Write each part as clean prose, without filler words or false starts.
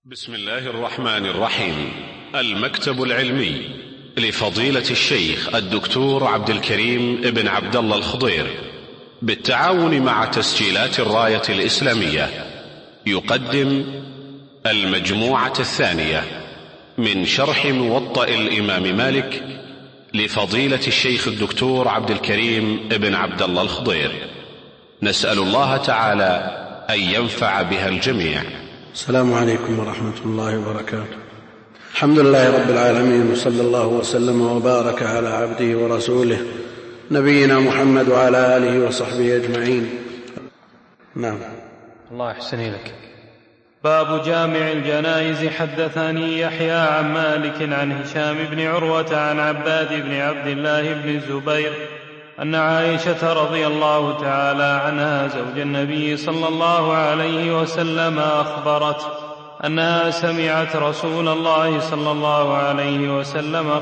بسم الله الرحمن الرحيم. المكتب العلمي لفضيلة الشيخ الدكتور عبد الكريم ابن عبد الله الخضير بالتعاون مع تسجيلات الراية الإسلامية يقدم المجموعة الثانية من شرح موطأ الإمام مالك لفضيلة الشيخ الدكتور عبد الكريم ابن عبد الله الخضير، نسأل الله تعالى أن ينفع بها الجميع. السلام عليكم ورحمة الله وبركاته. الحمد لله رب العالمين، وصلى الله وسلم وبارك على عبده ورسوله نبينا محمد وعلى آله وصحبه أجمعين. نعم. الله يحسن إليك. باب جامع الجنائز. حدثني يحيى عن مالك عن هشام بن عروة عن عباد بن عبد الله بن الزبير أن عائشة رضي الله تعالى عنها زوج النبي صلى الله عليه وسلم أخبرت أنها سمعت رسول الله صلى الله عليه وسلم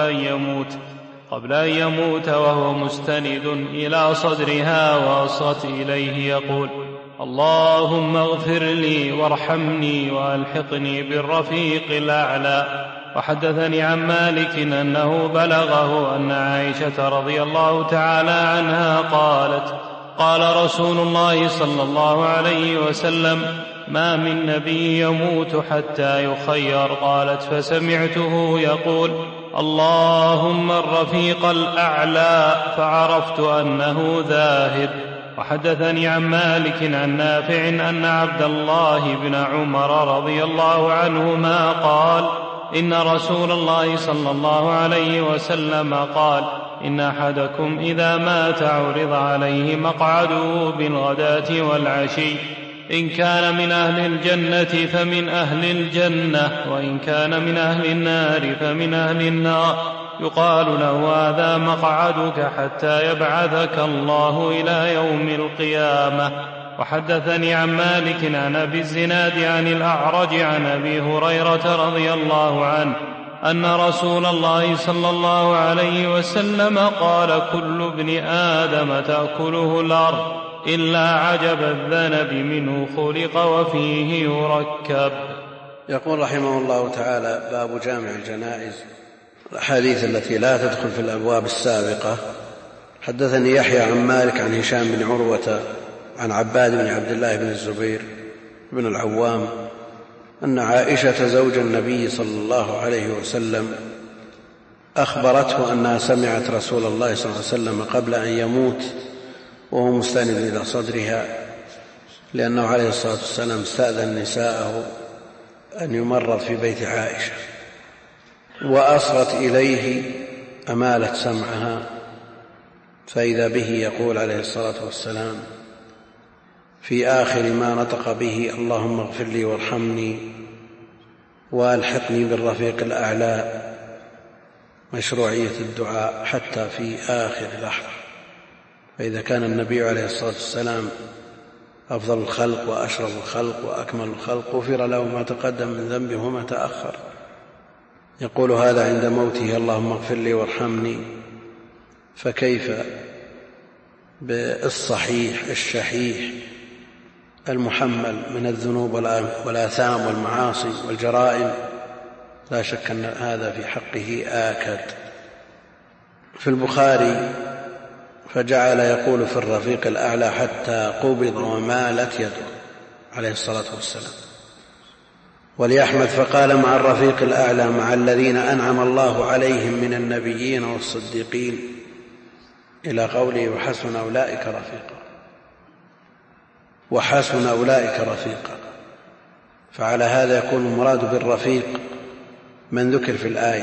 قبل أن يموت وهو مستند إلى صدرها وأصغت إليه يقول: اللهم اغفر لي وارحمني وألحقني بالرفيق الأعلى. وحدثني عن مالك أنه بلغه أن عائشة رضي الله تعالى عنها قالت: قال رسول الله صلى الله عليه وسلم: ما من نبي يموت حتى يخير. قالت: فسمعته يقول: اللهم الرفيق الأعلى، فعرفت أنه ذاهب. وحدثني عن مالك عن نافع أن عبد الله بن عمر رضي الله عنهما قال: إن رسول الله صلى الله عليه وسلم قال: إن أحدكم إذا مات عرض عليه مقعده بالغداة والعشي، إن كان من أهل الجنة فمن أهل الجنة، وإن كان من أهل النار فمن أهل النار، يقال له: هذا مقعدك حتى يبعثك الله إلى يوم القيامة. وحدثني عن مالك عن أبي الزناد عن الأعرج عن أبي هريرة رضي الله عنه أن رسول الله صلى الله عليه وسلم قال: كل ابن آدم تأكله الأرض إلا عجب الذنب منه خلق وفيه يركب. يقول رحمه الله تعالى: باب جامع الجنائز. الأحاديث التي لا تدخل في الأبواب السابقة. حدثني يحيى عن مالك عن هشام بن عروة عن عباد بن عبد الله بن الزبير بن العوام أن عائشة زوج النبي صلى الله عليه وسلم أخبرته أنها سمعت رسول الله صلى الله عليه وسلم قبل أن يموت وهو مستند إلى صدرها، لأنه عليه الصلاة والسلام استأذن نساءه أن يمرض في بيت عائشة، وأصغت إليه أمالت سمعها، فإذا به يقول عليه الصلاة والسلام في آخر ما نطق به: اللهم اغفر لي وارحمني وألحقني بالرفيق الأعلى. مشروعية الدعاء حتى في آخر لحظة. فإذا كان النبي عليه الصلاة والسلام أفضل الخلق وأشرف الخلق وأكمل الخلق غفر له ما تقدم من ذنبه وما تأخر، يقول هذا عند موته: اللهم اغفر لي وارحمني، فكيف بالصحيح الشحيح المحمل من الذنوب والآثام والمعاصي والجرائم؟ لا شك أن هذا في حقه آكد. في البخاري: فجعل يقول في الرفيق الأعلى حتى قبض ومالت يده عليه الصلاة والسلام. ولأحمد: فقال: مع الرفيق الأعلى، مع الذين أنعم الله عليهم من النبيين والصديقين، إلى قوله: وحسن أولئك رفيقا. وحسن أولئك رفيقا. فعلى هذا يكون المراد بالرفيق من ذكر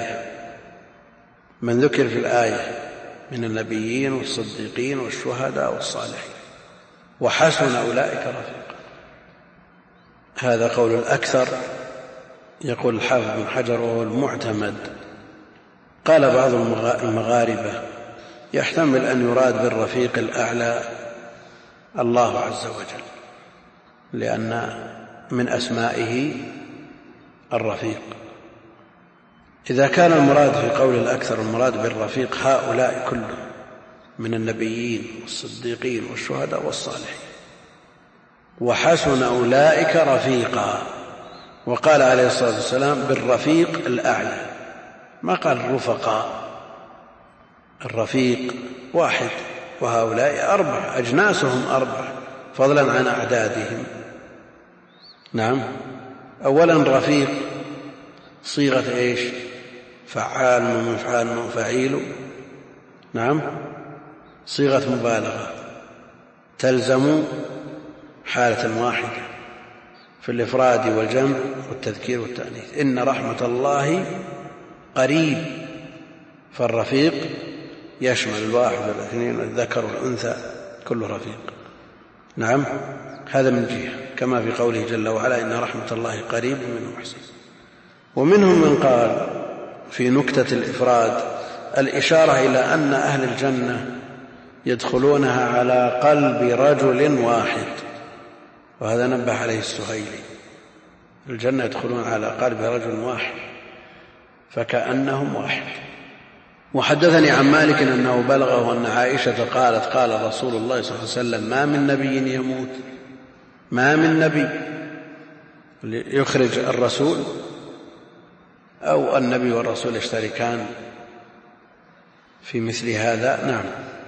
في الآية من النبيين والصديقين والشهداء والصالحين. وحسن أولئك رفيقا، هذا قول الأكثر. يقول الحافظ بن حجر وهو المعتمد. قال بعض المغاربة: يحتمل أن يراد بالرفيق الأعلى الله عز وجل، لأن من أسمائه الرفيق. إذا كان المراد في قول الأكثر المراد بالرفيق هؤلاء كلهم من النبيين والصديقين والشهداء والصالحين. وحسن أولئك رفيقا، وقال عليه الصلاة والسلام بالرفيق الأعلى، ما قال الرفقاء، الرفيق واحد وهؤلاء 4 أجناسهم 4 فضلا عن أعدادهم. نعم. أولا رفيق صيغة إيش؟ فعال من مفعال من فعيل. نعم. صيغة مبالغة تلزم حالة واحدة في الإفراد والجمع والتذكير والتأنيث. إن رحمة الله قريب، فالرفيق يشمل الواحد والاثنين والذكر والأنثى، كل رفيق. نعم. هذا من جهة، كما في قوله جل وعلا إن رحمة الله قريب من المحسنين. ومنهم من قال في نكتة الإفراد الإشارة إلى أن أهل الجنة يدخلونها على قلب رجل واحد، وهذا نبه عليه السهيلي، الجنة يدخلون على قلب رجل واحد فكأنهم واحد. وحدثني عن مالك أنه بلغه أن عائشة قالت قال رسول الله صلى الله عليه وسلم ما من نبي يموت، ما من نبي، يخرج الرسول أو النبي والرسول يشتركان في مثل هذا. نعم.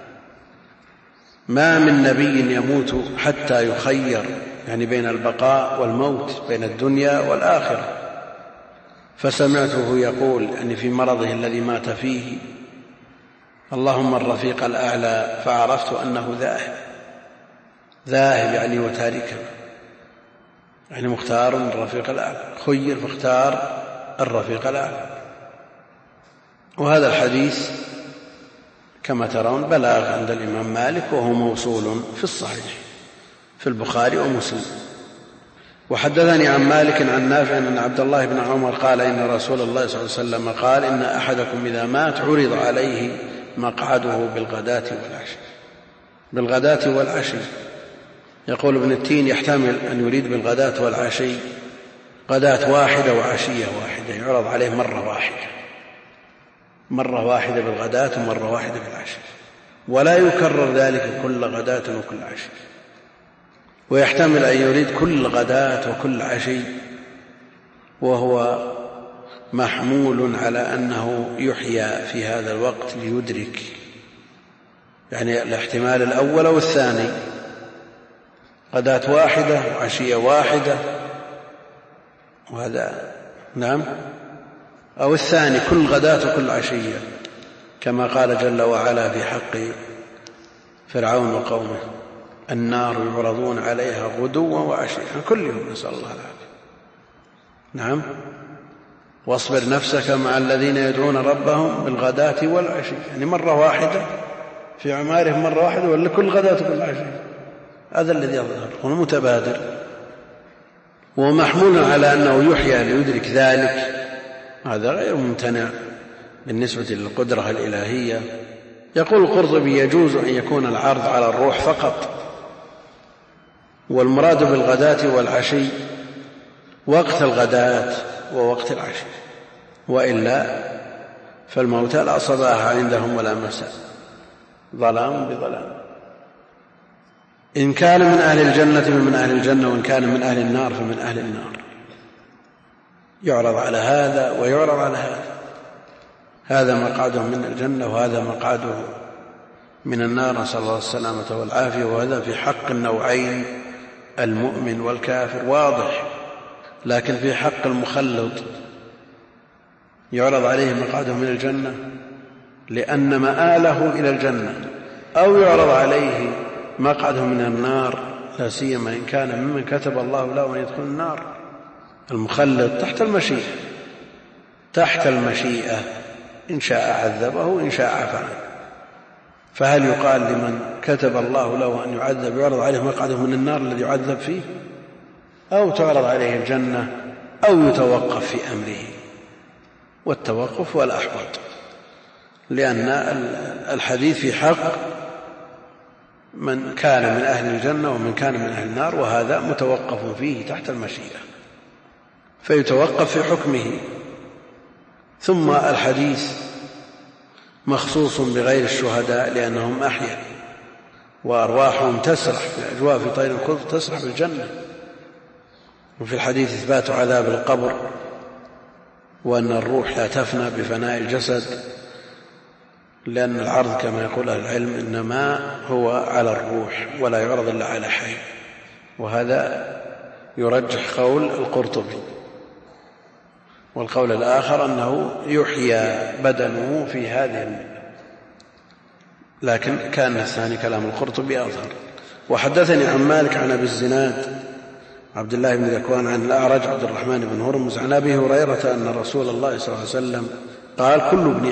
ما من نبي يموت حتى يخير، يعني بين البقاء والموت، بين الدنيا والآخرة. فسمعته يقول يعني في مرضه الذي مات فيه اللهم الرفيق الأعلى، فعرفت أنه ذاهب، ذاهب يعني وتاركا، يعني مختار الرفيق الأعلى، خير فاختار الرفيق الأعلى. وهذا الحديث كما ترون بلاغ عند الإمام مالك، وهو موصول في الصحيح في البخاري ومسلم. وحدثني عن مالك عن نافع أن عبد الله بن عمر قال إن رسول الله صلى الله عليه وسلم قال إن أحدكم إذا مات عرض عليه مقعده بالغداة والعشي. يقول ابن التين يحتمل أن يريد بالغداة والعشي غداة واحدة وعشية واحدة، يعرض عليه مرة واحدة بالغداة ومرة واحدة بالعشي، ولا يكرر ذلك كل غداة وكل عشي. ويحتمل أن يريد كل غداة وكل عشي، وهو محمول على أنه يحيى في هذا الوقت ليدرك، يعني الاحتمال الأول والثاني، غداة واحدة وعشية واحدة، وهذا نعم، أو الثاني كل غداة وكل عشية، كما قال جل وعلا في حق فرعون وقومه النار يعرضون عليها غدوا وعشيا كل يوم، نسأل الله العافية. نعم. واصبر نفسك مع الذين يدعون ربهم بالغداة والعشي، يعني مرة واحدة في أعمارهم، مرة واحدة ولا كل غداة وكل عشي، هذا الذي يظهر هو المتبادر. ومحمول على أنه يحيى ليدرك ذلك، هذا غير ممتنع بالنسبة للقدرة الإلهية. يقول القرطبي يجوز أن يكون العرض على الروح فقط، والمراد بالغداة والعشي وقت الغداة ووقت العشي، وإلا فالموتى لا صباح عندهم ولا مساء، ظلام بظلام. إن كان من أهل الجنة فمن أهل الجنة، وإن كان من أهل النار فمن أهل النار. يعرض على هذا ويعرض على هذا، هذا مقعده من الجنة وهذا مقعده من النار، نسأل الله السلامة والعافية. وهذا في حق النوعين المؤمن والكافر واضح، لكن في حق المخلط يعرض عليه مقعده من الجنة لأن مآله إلى الجنة، أو يعرض عليه مقعده من النار، لا سيما إن كان ممن كتب الله له أن يدخل النار. المخلط تحت المشيئة، إن شاء عذبه إن شاء عفى عنه. فهل يقال لمن كتب الله له أن يعذب يعرض عليه مقعده من النار الذي يعذب فيه، أو تعرض عليه الجنة، أو يتوقف في أمره؟ والتوقف هو الأحوط، لأن الحديث في حق من كان من أهل الجنة ومن كان من أهل النار، وهذا متوقف فيه تحت المشيئة فيتوقف في حكمه. ثم الحديث مخصوص بغير الشهداء لأنهم أحياء وأرواحهم تسرح في أجواف طير الخضر، تسرح بالجنة، وفي الحديث إثبات عذاب القبر، وأن الروح لا تفنى بفناء الجسد، لأن العرض كما يقول أهل العلم إنما هو على الروح ولا يعرض إلا على حي، وهذا يرجح قول القرطبي. والقول الآخر أنه يحيى بدنه في هذه المدة، لكن كان الثاني كلام القرطبي أظهر. وحدثني عن مالك عن أبي الزناد عبد الله بن ذكوان عن الأعرج عبد الرحمن بن هرمز عن أبي هريرة أن رسول الله صلى الله عليه وسلم قال: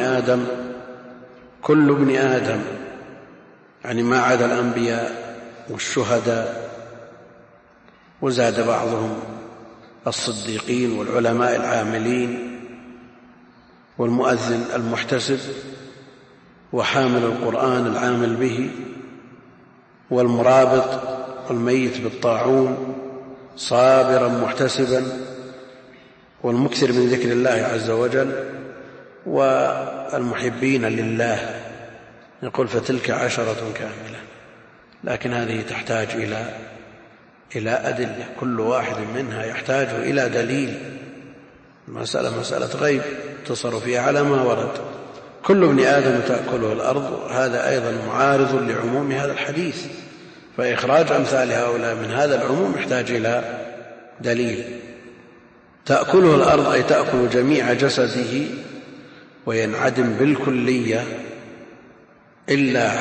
كل ابن آدم، يعني ما عدا الأنبياء والشهداء، وزاد بعضهم الصديقين والعلماء العاملين والمؤذن المحتسب وحامل القرآن العامل به والمرابط والميت بالطاعون صابرا محتسبا والمكثر من ذكر الله عز وجل والمحبين لله. يقول: فتلك 10 كاملة. لكن هذه تحتاج إلى أدلة، كل واحد منها يحتاج إلى دليل. المسألة مسألة غيب اتصروا فيها على ما ورد. كل ابن آدم تأكله الأرض، هذا أيضا معارض لعموم هذا الحديث، فإخراج أمثال هؤلاء من هذا العموم يحتاج إلى دليل. تأكله الأرض أي تأكل جميع جسده وينعدم بالكلية إلا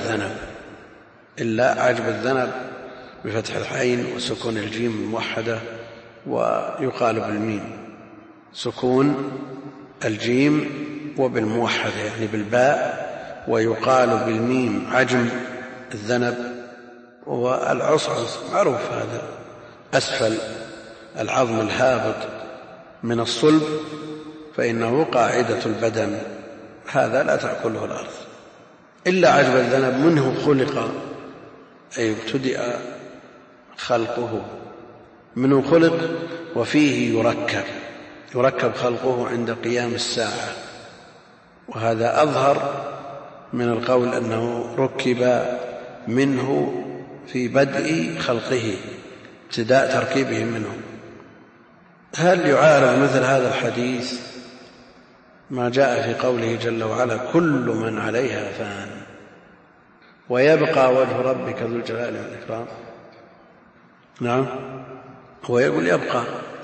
عجب الذنب بفتح العين وسكون الجيم الموحدة، ويقال بالميم سكون الجيم وبالموحدة يعني بالباء، ويقال بالميم عجم الذنب. والعصعص معروف، هذا أسفل العظم الهابط من الصلب، فإنه قاعدة البدن، هذا لا تأكله الأرض. إلا عجب الذنب منه خلق، أي ابتدأ خلقه، منه خلق وفيه يركب خلقه عند قيام الساعة، وهذا أظهر من القول أنه ركب منه في بدء خلقه، ابتداء تركيبه منه. هل يعارض مثل هذا الحديث ما جاء في قوله جل وعلا: كل من عليها فان ويبقى وجه ربك ذو الجلال والإكرام؟ نعم، هو يقول يبقى،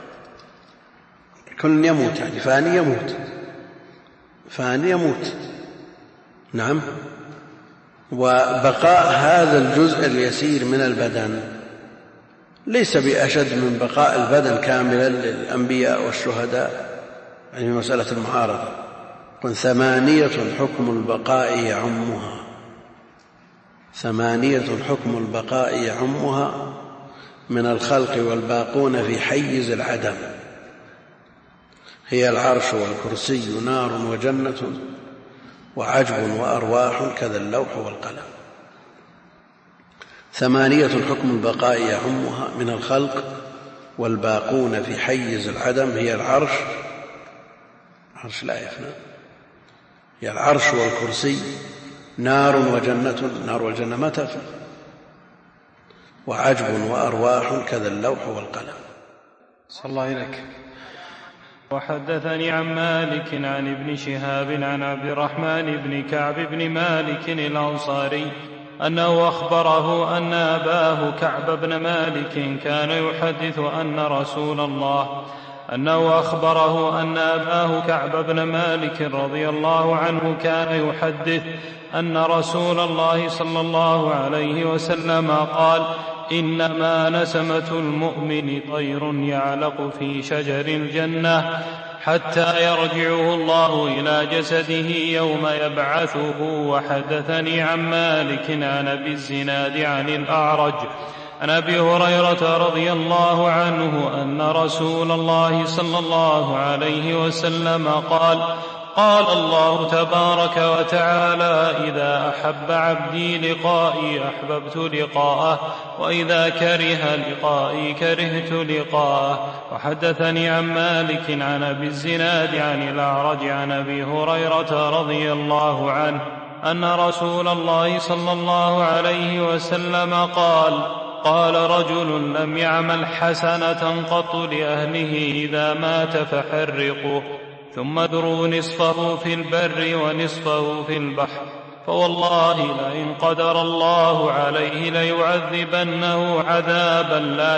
كل يموت، يعني فاني يموت. نعم. وبقاء هذا الجزء اليسير من البدن ليس بأشد من بقاء البدن كاملا للأنبياء والشهداء، يعني مسألة المعارضة. قل 8 حكم البقاء يعمها، 8 حكم البقاء يعمها من الخلق والباقون في حيز العدم، هي العرش والكرسي نار وجنة وعجب وأرواح كذا اللوح والقلم. 8 حكم البقاء يعمها من الخلق والباقون في حيز العدم، هي العرش لا يفنى، هي العرش والكرسي نار وجنة، نار والجنة ما تفنى، وعجب وأرواح كذا اللوح والقلم. صلى الله إليك. وحدثني عن مالك عن ابن شهاب عن عبد الرحمن بن كعب بن مالك الأنصاري أنه أخبره أن أباه كعب بن مالك كان يحدث أن أباه كعب بن مالك رضي الله عنه كان يحدث أن رسول الله صلى الله عليه وسلم قال: إنما نسمة المؤمن طير يعلق في شجر الجنة حتى يرجعه الله إلى جسده يوم يبعثه. وحدثني عن مالك عن أبي الزناد عن الأعرج عن أبي هريرة رضي الله عنه أن رسول الله صلى الله عليه وسلم قال الله تبارك وتعالى: إذا أحب عبدي لقائي أحببت لقاءه، وإذا كره لقائي كرهت لقاءه. وحدثني عن مالك عن أبي الزناد عن الأعرج عن أبي هريرة رضي الله عنه أن رسول الله صلى الله عليه وسلم قال رجل لم يعمل حسنة قط لأهله إذا مات فحرقوه ثم ادروا نصفه في البر ونصفه في البحر، فوالله لئن قدر الله عليه ليعذبنه عذابا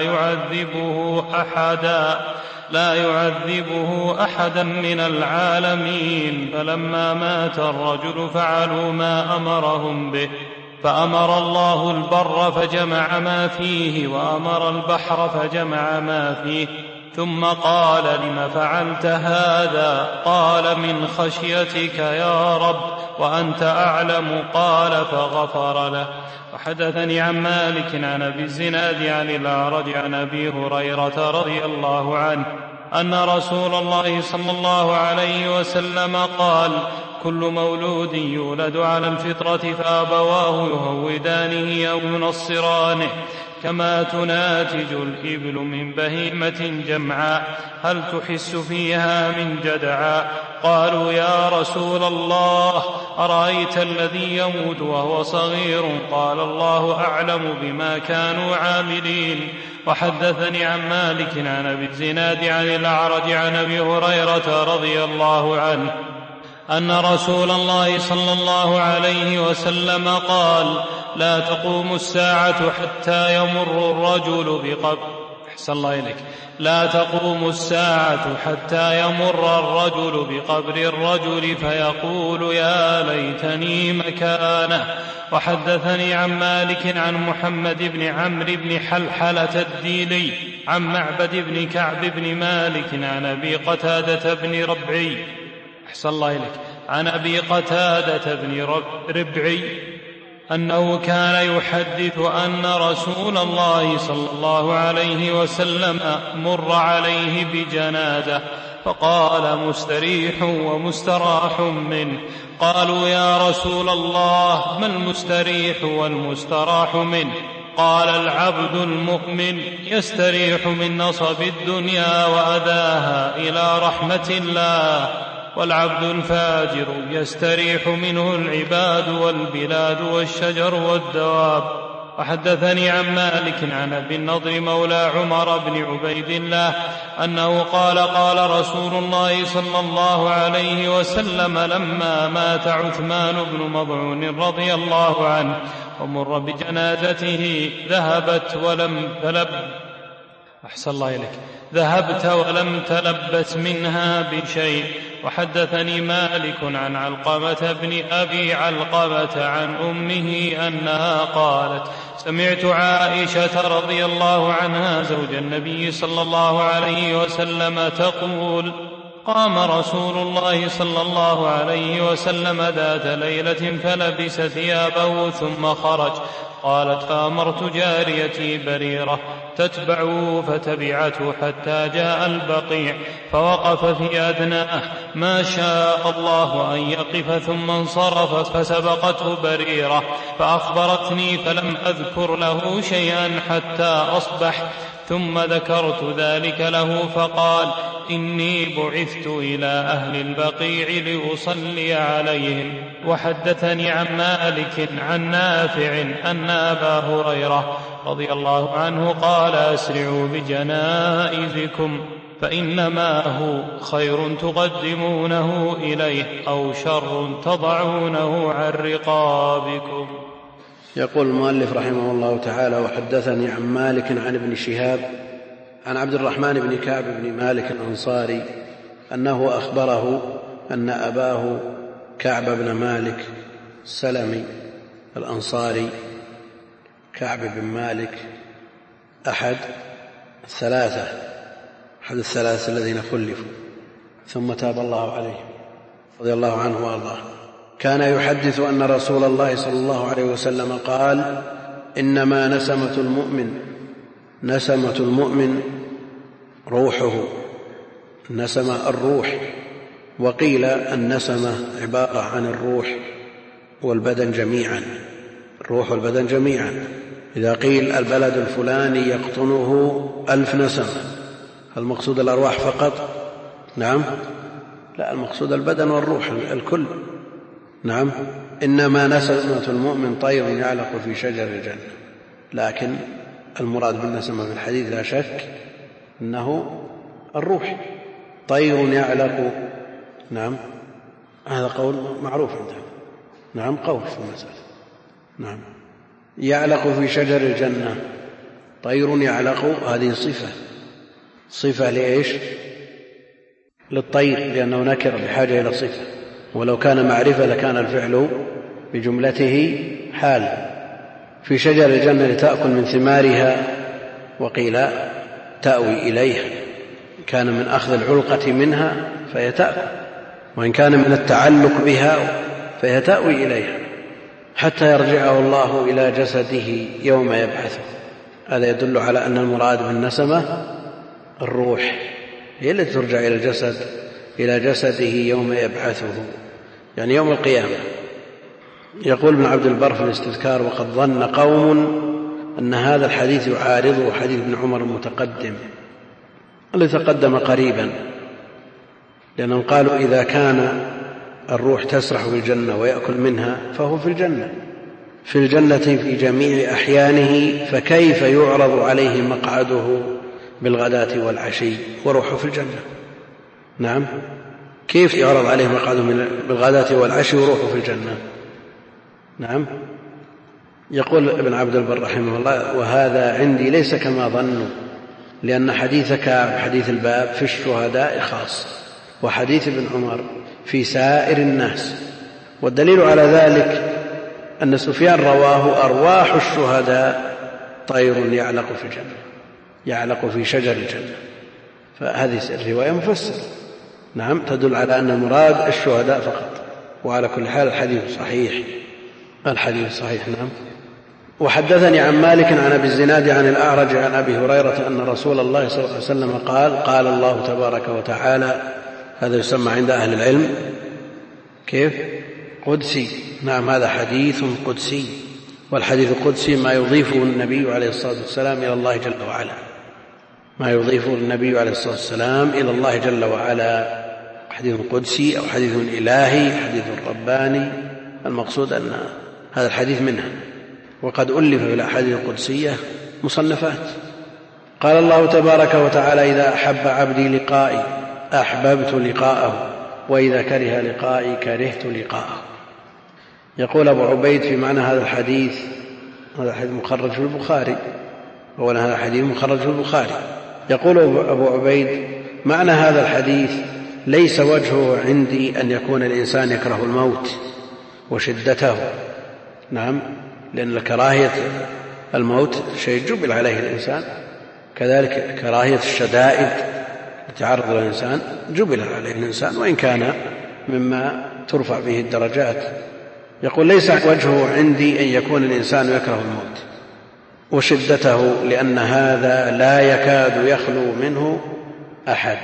لا يعذبه أحدا من العالمين. فلما مات الرجل فعلوا ما أمرهم به، فأمر الله البر فجمع ما فيه، وأمر البحر فجمع ما فيه، ثم قال لم فعلت هذا؟ قال من خشيتك يا رب وأنت أعلم. قال فغفر له. وحدثني عن مالك عن أبي الزناد عن الأعرج عن أبي هريرة رضي الله عنه أن رسول الله صلى الله عليه وسلم قال: كل مولود يولد على الفطرة فأبواه يهودانه أو ينصرانه كما تناتج الإبل من بهيمة جمعاء، هل تحس فيها من جدعاء؟ قالوا يا رسول الله أرأيت الذي يموت وهو صغير؟ قال الله أعلم بما كانوا عاملين. وحدثني عن مالك عن أبي الزناد عن الأعرج عن أبي هريرة رضي الله عنه أن رسول الله صلى الله عليه وسلم قال: لا تقوم الساعة حتى يمر الرجل بقبر الرجل فيقول يا ليتني مكانه. وحدثني عن مالك عن محمد بن عمرو بن حلحلة الديلي عن معبد بن كعب بن مالك عن أبي قتادة بن ربعي أنه كان يحدث أن رسول الله صلى الله عليه وسلم مر عليه بجنازة فقال: مستريح ومستراح منه. قالوا يا رسول الله ما المستريح والمستراح منه؟ قال: العبد المؤمن يستريح من نصب الدنيا وأذاها إلى رحمة الله، والعبد الفاجر يستريح منه العباد والبلاد والشجر والدواب. وحدثني عن مالك عن أبي النضر مولى عمر بن عبيد الله أنه قال: قال رسول الله صلى الله عليه وسلم لما مات عثمان بن مظعون رضي الله عنه ومر بجنازته: ذهبت ولم تلبس منها بشيء. وحدثني مالك عن علقمة بن أبي علقمة عن أمه أنها قالت: سمعت عائشة رضي الله عنها زوج النبي صلى الله عليه وسلم تقول: قام رسول الله صلى الله عليه وسلم ذات ليلة فلبس ثيابه ثم خرج. قالت: فأمرت جاريتي بريرة تتبعه فتبعته حتى جاء البقيع فوقف في أدناه ما شاء الله أن يقف، ثم انصرف فسبقته بريرة فأخبرتني فلم أذكر له شيئا حتى أصبح، ثم ذكرت ذلك له فقال: إني بعثت إلى أهل البقيع لأصلي عليهم. وحدثني عن مالك عن نافع أن أبا هريرة رضي الله عنه قال: أسرعوا بجنائزكم فإنما هو خير تقدمونه إليه أو شر تضعونه عن رقابكم. يقول المؤلف رحمه الله تعالى: وحدثني عن مالك عن ابن شهاب عن عبد الرحمن بن كعب بن مالك الأنصاري أنه أخبره أن أباه كعب بن مالك السلمي الأنصاري، كعب بن مالك أحد الثلاثة الذين خلفوا ثم تاب الله عليه رضي الله عنه وارضاه، كان يحدث أن رسول الله صلى الله عليه وسلم قال: إنما نسمة المؤمن روحه، نسمة الروح. وقيل النسمة عبارة عن الروح والبدن جميعا، الروح والبدن جميعا. إذا قيل البلد الفلاني يقطنه 1000 نسمة، المقصود الأرواح فقط؟ نعم، لا، المقصود البدن والروح الكل. نعم، إنما نسمة المؤمن طير يعلق في شجر الجنة، لكن المراد بالنسمة في الحديث لا شك أنه الروح. طير يعلق، نعم، هذا قول معروف عندهم، نعم، قول في المسألة، نعم. يعلق في شجر الجنة، طير يعلق، هذه صفة لإيش؟ للطير، لأنه نكر بحاجة إلى صفة، ولو كان معرفة لكان الفعل بجملته حال. في شجر الجنة لتأكل من ثمارها، وقيل تأوي إليها، كان من أخذ العلقة منها فهي تأكل، وإن كان من التعلق بها فهي تأوي إليها حتى يرجعه الله إلى جسده يوم يبعثه. هذا يدل على أن المراد بالنسمة الروح، هي التي ترجع إلى جسده يوم يبعثه، يعني يوم القيامة. يقول ابن عبد البر في الاستذكار: وقد ظن قوم أن هذا الحديث يعارضه حديث ابن عمر المتقدم الذي تقدم قريبا، لأنهم قالوا إذا كان الروح تسرح في الجنة ويأكل منها فهو في الجنة في جميع أحيانه، فكيف يعرض عليه مقعده بالغداة والعشي وروحه في الجنة؟ نعم، كيف يعرض عليه مقعده بالغداة والعشي وروحه في الجنة؟ نعم. يقول ابن عبد البر رحمه الله: وهذا عندي ليس كما ظنوا، لأن حديث كعب حديث الباب في الشهداء خاص، وحديث ابن عمر في سائر الناس. والدليل على ذلك أن سفيان رواه: أرواح الشهداء طير يعلق في الجنة، يعلق في شجر الجنة. فهذه الرواية مفسرة، نعم، تدل على أن المراد الشهداء فقط. وعلى كل حال الحديث صحيح، نعم. وحدثني عن مالك عن أبي الزناد عن الأعرج عن أبي هريرة أن رسول الله صلى الله عليه وسلم قال الله تبارك وتعالى، هذا يسمى عند أهل العلم كيف؟ قدسي، نعم، هذا حديث قدسي. والحديث القدسي ما يضيفه النبي عليه الصلاة والسلام إلى الله جل وعلا، ما يضيفه النبي عليه الصلاة والسلام إلى الله جل وعلا، حديث قدسي أو حديث إلهي، حديث رباني. المقصود أن هذا الحديث منها. وقد ألف في الأحاديث القدسية مصنفات. قال الله تبارك وتعالى: إذا أحب عبدي لقائي أحببت لقاءه، وإذا كره لقائي كرهت لقاءه. يقول أبو عبيد في معنى هذا الحديث، هذا الحديث مخرج في البخاري، أولا هذا الحديث مخرج في البخاري. يقول أبو عبيد: معنى هذا الحديث ليس وجهه عندي أن يكون الإنسان يكره الموت وشدته، نعم، لأن كراهية الموت شيء جبل عليه الإنسان، كذلك كراهية الشدائد التي تعرض للإنسان جبل عليه الإنسان، وإن كان مما ترفع به الدرجات. يقول: ليس وجهه عندي أن يكون الإنسان يكره الموت وشدته، لأن هذا لا يكاد يخلو منه أحد،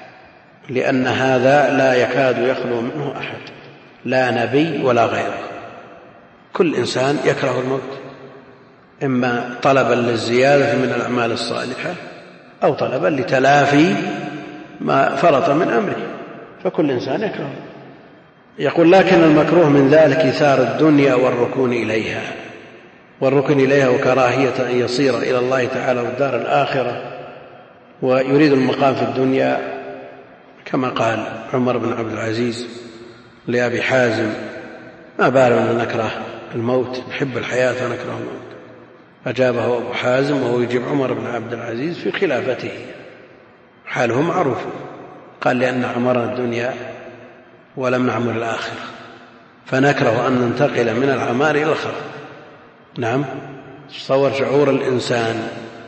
لا نبي ولا غيره. كل إنسان يكره الموت، إما طلبا للزيادة من الأعمال الصالحة أو طلبا لتلافي ما فرط من أمره، فكل إنسان يكره. يقول: لكن المكروه من ذلك إثار الدنيا والركون إليها وكراهية أن يصير إلى الله تعالى والدار الآخرة، ويريد المقام في الدنيا، كما قال عمر بن عبد العزيز لأبي حازم: ما بالنا نكره الموت، نحب الحياة ونكره الموت. أجابه أبو حازم وهو يجيب عمر بن عبد العزيز في خلافته، حاله معروف، قال: لأن عمرنا الدنيا ولم نعمر الآخرة، فنكره أن ننتقل من العمار إلى الخراب. نعم، تصور شعور الإنسان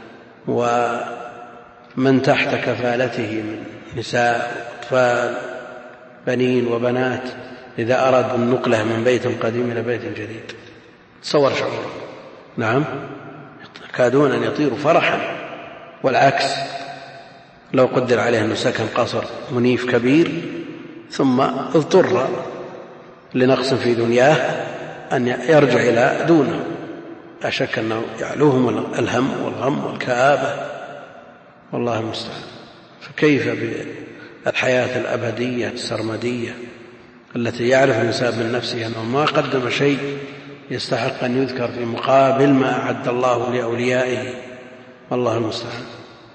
ومن تحت كفالته من نساء وأطفال، بنين وبنات، إذا أرادوا النقلة من بيت قديم إلى بيت جديد، تصور شعور، نعم، يكادون أن يطيروا فرحا. والعكس لو قدر عليه أنه سكن قصر منيف كبير ثم اضطر لنقص في دنياه أن يرجع إلى دونه، لا شك أنه يعلوهم الهم والغم والكآبة، والله المستعان. فكيف بالحياة الأبدية السرمدية التي يعرف الإنسان من نفسه أنه ما قدم شيء يستحق أن يذكر في مقابل ما أعد الله لأوليائه الله المستعان.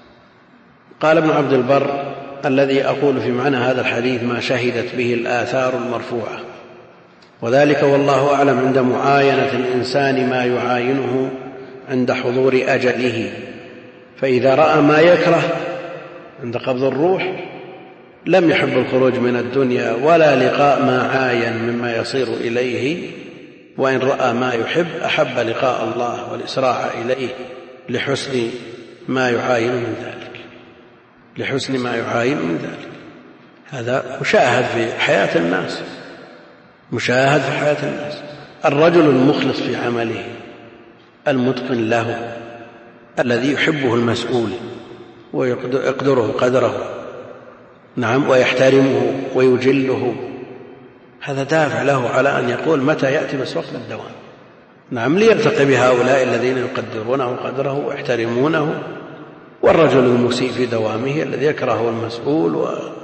قال ابن عبد البر: الذي أقول في معنى هذا الحديث ما شهدت به الآثار المرفوعة، وذلك والله أعلم عند معاينة الإنسان ما يعاينه عند حضور أجله، فإذا رأى ما يكره عند قبض الروح لم يحب الخروج من الدنيا ولا لقاء ما عاين مما يصير إليه، وإن رأى ما يحب أحب لقاء الله والإسراع إليه لحسن ما يعاين من ذلك، لحسن ما يعاين من ذلك. هذا مشاهد في حياة الناس، مشاهد في حياة الناس. الرجل المخلص في عمله المتقن له الذي يحبه المسؤول ويقدره قدره، نعم، ويحترمه ويجله، هذا دافع له على أن يقول متى يأتي بس وقت الدوام، نعم، ليلتقي بهؤلاء الذين يقدرونه قدره ويحترمونه. والرجل المسيء في دوامه الذي يكرهه المسؤول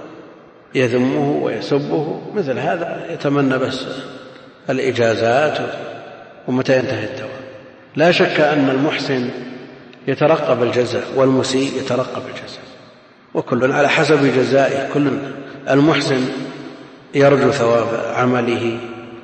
ويذمه ويسبه، مثل هذا يتمنى بس الإجازات ومتى ينتهي الدوام. لا شك أن المحسن يترقب الجزاء والمسيء يترقب الجزاء، وكل على حسب جزائه. كل المحسن يرجو ثواب عمله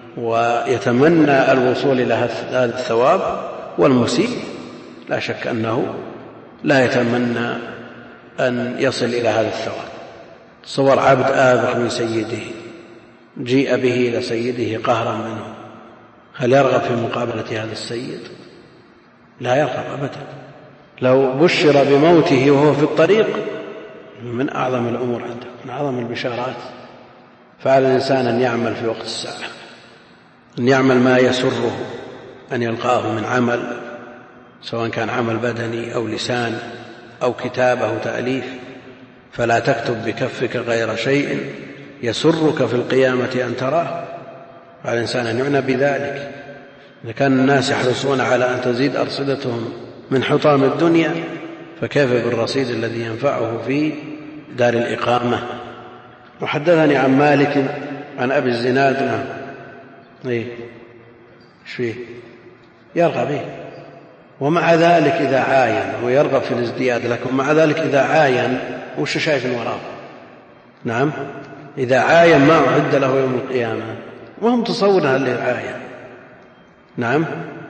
ويتمنى الوصول إلى هذا الثواب، والمسيء لا شك أنه لا يتمنى أن يصل إلى هذا الثواب. صور عبد آبق من سيده جيء به إلى سيده قهرا منه، هل يرغب في مقابلة هذا السيد؟ لا يرغب أبدا. لو بشر بموته وهو في الطريق من أعظم الأمور عنده، من أعظم البشارات. فعلى الإنسان أن يعمل في وقت الساعة، أن يعمل ما يسره أن يلقاه من عمل، سواء كان عمل بدني أو لسان أو كتابة أو تأليف، فلا تكتب بكفك غير شيء يسرك في القيامة أن تراه. على الإنسان أن يعنى بذلك. إذا كان الناس يحرصون على أن تزيد أرصدتهم من حطام الدنيا، فكيف بالرصيد الذي ينفعه في دار الإقامة. وحدثني عن مالك عن أبي الزناد ايش فيه يرغب به، ومع ذلك إذا عاين هو يرغب في الازدياد، لكن مع ذلك إذا عاين وش شايف وراه؟ نعم، إذا عاين ما أعد له يوم القيامة وهم تصورها اللي عاين، نعم،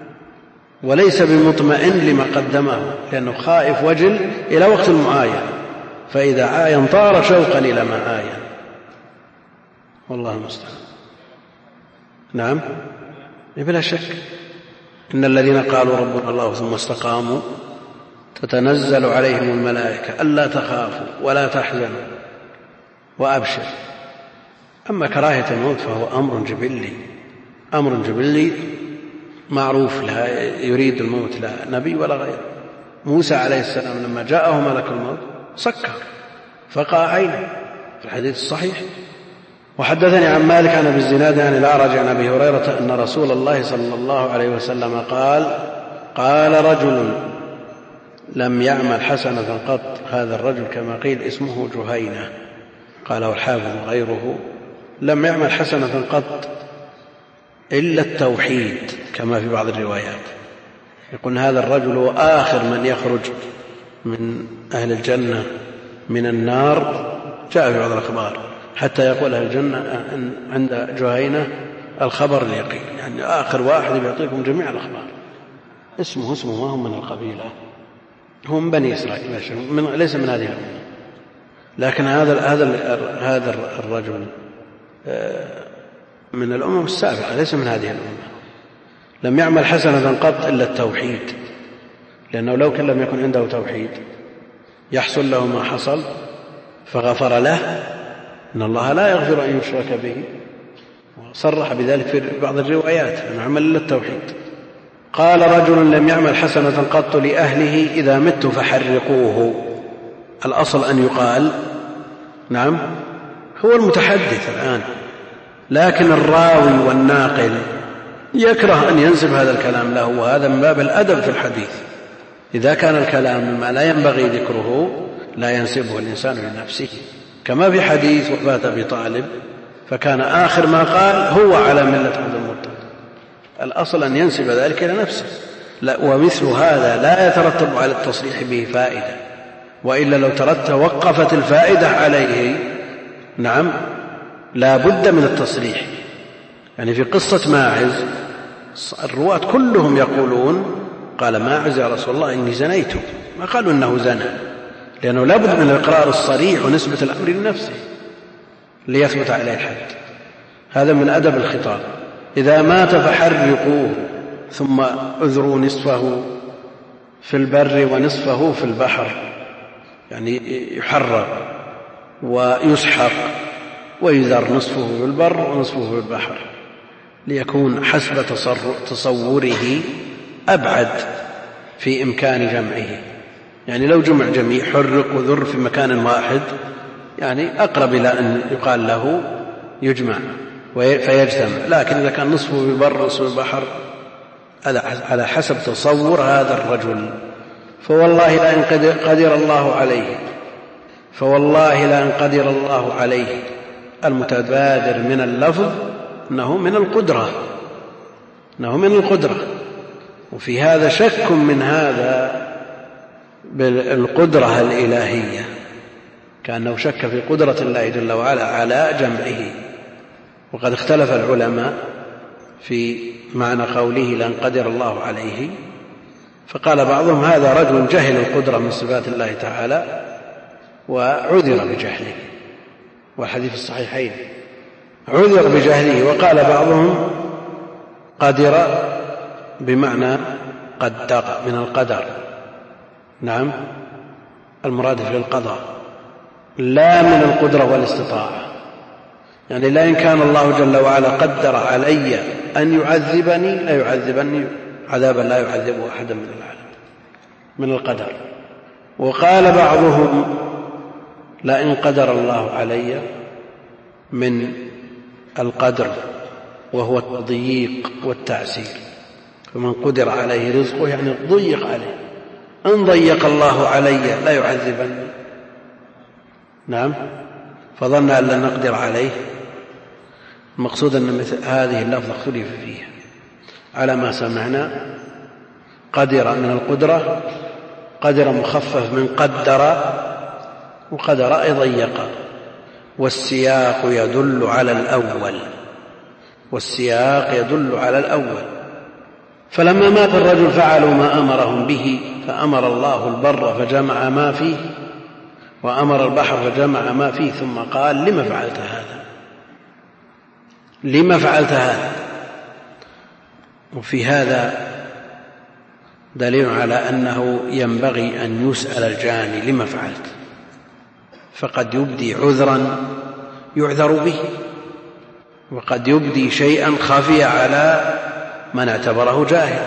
وليس بمطمئن لما قدمه، لأنه خائف وجل إلى وقت المعاين، فإذا عاين طار شوقا إلى ما عاين، والله المستعان. نعم، بلا شك إن الذين قالوا ربنا الله ثم استقاموا تتنزل عليهم الملائكة ألا تخافوا ولا تحزنوا وأبشر. أما كراهية الموت فهو أمر جبلي معروف، لا يريد الموت لا نبي ولا غيره. موسى عليه السلام لما جاءه ملك الموت سكر فقع عينه في الحديث الصحيح. وحدثني عن مالك عن أبي الزناد عن الأعرج عن أبي هريرة أن رسول الله صلى الله عليه وسلم قال رجل لم يعمل حسنة قط، هذا الرجل كما قيل اسمه جهينة، قاله الحافظ غيره، لم يعمل حسنة قط إلا التوحيد، كما في بعض الروايات يقول هذا الرجل هو آخر من يخرج من أهل الجنة من النار، جاء في بعض الأخبار حتى يقول أهل الجنة عند جهينة الخبر اليقين، يعني آخر واحد يعطيكم جميع الأخبار. اسمه ما هم من القبيلة، هم من بني إسرائيل، ليس من هذه الأمة، لكن هذا الرجل من الأمم السابقة، ليس من هذه الأمة. لم يعمل حسنة قط إلا التوحيد، لأنه لو كان لم يكن عنده توحيد يحصل له ما حصل فغفر له، إن الله لا يغفر أن يشرك به، وصرح بذلك في بعض الروايات أنه عمل إلا التوحيد. قال رجل لم يعمل حسنة قط لأهله إذا مت فحرقوه. الأصل أن يقال نعم هو المتحدث الآن، لكن الراوي والناقل يكره أن ينسب هذا الكلام له، وهذا من باب الأدب في الحديث. إذا كان الكلام مما لا ينبغي ذكره لا ينسبه الإنسان لنفسه، كما في حديث وفاة أبي طالب فكان آخر ما قال هو على ملة عبد المطلب. الأصل أن ينسب ذلك إلى نفسه، ومثل هذا لا يترتب على التصريح به فائدة، وإلا لو توقفت الفائدة عليه نعم لا بد من التصريح. يعني في قصة ماعز الرواة كلهم يقولون قال ماعز يا رسول الله إني زنيت، ما قالوا إنه زنى، لأنه لا بد من الإقرار الصريح ونسبة الأمر لنفسه ليثبت عليه الحد. هذا من أدب الخطاب. إذا مات فحرقوه ثم أذروا نصفه في البر ونصفه في البحر، يعني يحرق ويسحق ويذر نصفه في البر ونصفه في البحر ليكون حسب تصوره أبعد في إمكان جمعه. يعني لو جمع جميع حرق وذر في مكان واحد يعني أقرب إلى أن يقال له يجمع فيجتمع، لكن إذا كان نصفه في البر ونصفه في البحر على حسب تصور هذا الرجل. فوالله لئن قدر الله عليه، فوالله لئن قدر الله عليه، المتبادر من اللفظ أنه من القدرة، أنه من القدرة. وفي هذا شك من هذا بالقدرة الإلهية، كأنه شك في قدرة الله جل وعلا على جمعه. وقد اختلف العلماء في معنى قوله لأن قدر الله عليه، فقال بعضهم هذا رجل جهل القدرة من صفات الله تعالى وعذر بجهله، والحديث الصحيحين عذر بجهله. وقال بعضهم قدر بمعنى قدر من القدر، نعم المراد في القضاء لا من القدرة والاستطاعة. يعني لا إن كان الله جل وعلا قدر علي أن يعذبني لا يعذبني عذابا لا يعذبه أحدا من العالم من القدر. وقال بعضهم لا إن قدر الله علي من القدر وهو التضييق والتعسير، فمن قدر عليه رزقه يعني ضيق عليه، إن ضيق الله علي لا يعذبني، نعم فظن أن لا نقدر عليه. المقصود أن مثل هذه اللفظة اختلف فيها على ما سمعنا. قدر من القدرة، قدر مخفف من قدر، وقدر أي ضيق، والسياق يدل على الأول، والسياق يدل على الأول. فلما مات الرجل فعلوا ما أمرهم به، فأمر الله البر فجمع ما فيه، وأمر البحر فجمع ما فيه، ثم قال لما فعلت هذا، لما فعلت هذا. وفي هذا دليل على أنه ينبغي أن يسأل الجاني لما فعلت، فقد يبدي عذرا يعذر به، وقد يبدي شيئا خفي على من اعتبره جاهل.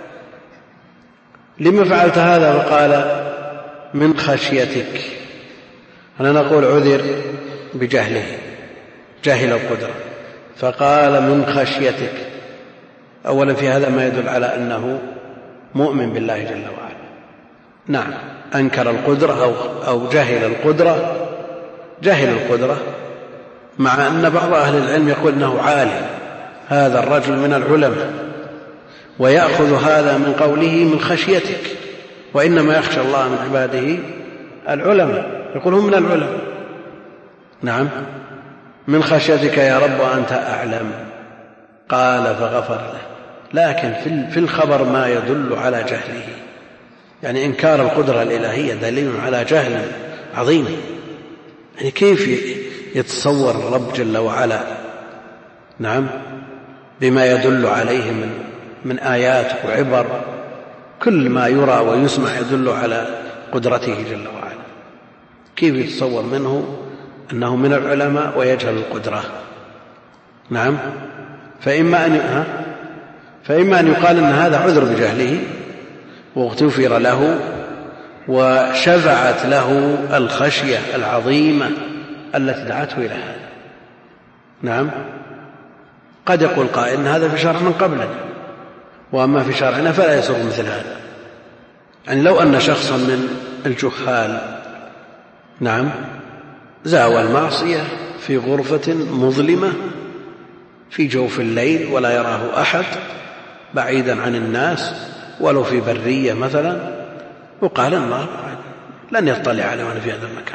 لما فعلت هذا؟ فقال من خشيتك. أنا نقول عذر بجهله، جاهل القدرة، فقال من خشيتك. أولا في هذا ما يدل على أنه مؤمن بالله جل وعلا، نعم أنكر القدرة أو جهل القدرة، جهل القدرة، مع أن بعض أهل العلم يقول أنه عالم، هذا الرجل من العلماء، ويأخذ هذا من قوله من خشيتك، وإنما يخشى الله من عباده العلماء، يقول هم من العلماء، نعم من خشيتك يا رب وأنت أعلم. قال فغفر له. لكن في الخبر ما يدل على جهله، يعني إنكار القدرة الإلهية دليل على جهل عظيم. يعني كيف يتصور الرب جل وعلا نعم بما يدل عليه من آيات وعبر، كل ما يرى ويسمع يدل على قدرته جل وعلا. كيف يتصور منه أنه من العلماء ويجهل القدرة؟ نعم فإما أن يقال أن هذا عذر بجهله واغتفر له وشفعت له الخشية العظيمة التي دعته إلى هذا. نعم قد يقول قائل إن هذا في شرع من قبلنا، وأما في شرعنا فلا يسوغ مثل هذا. يعني لو أن شخصا من الجهال نعم زاوى المعصية في غرفة مظلمة في جوف الليل ولا يراه أحد، بعيدا عن الناس، ولو في برية مثلا، وقال الله لن يطلع عليه وأنا في هذا المكان،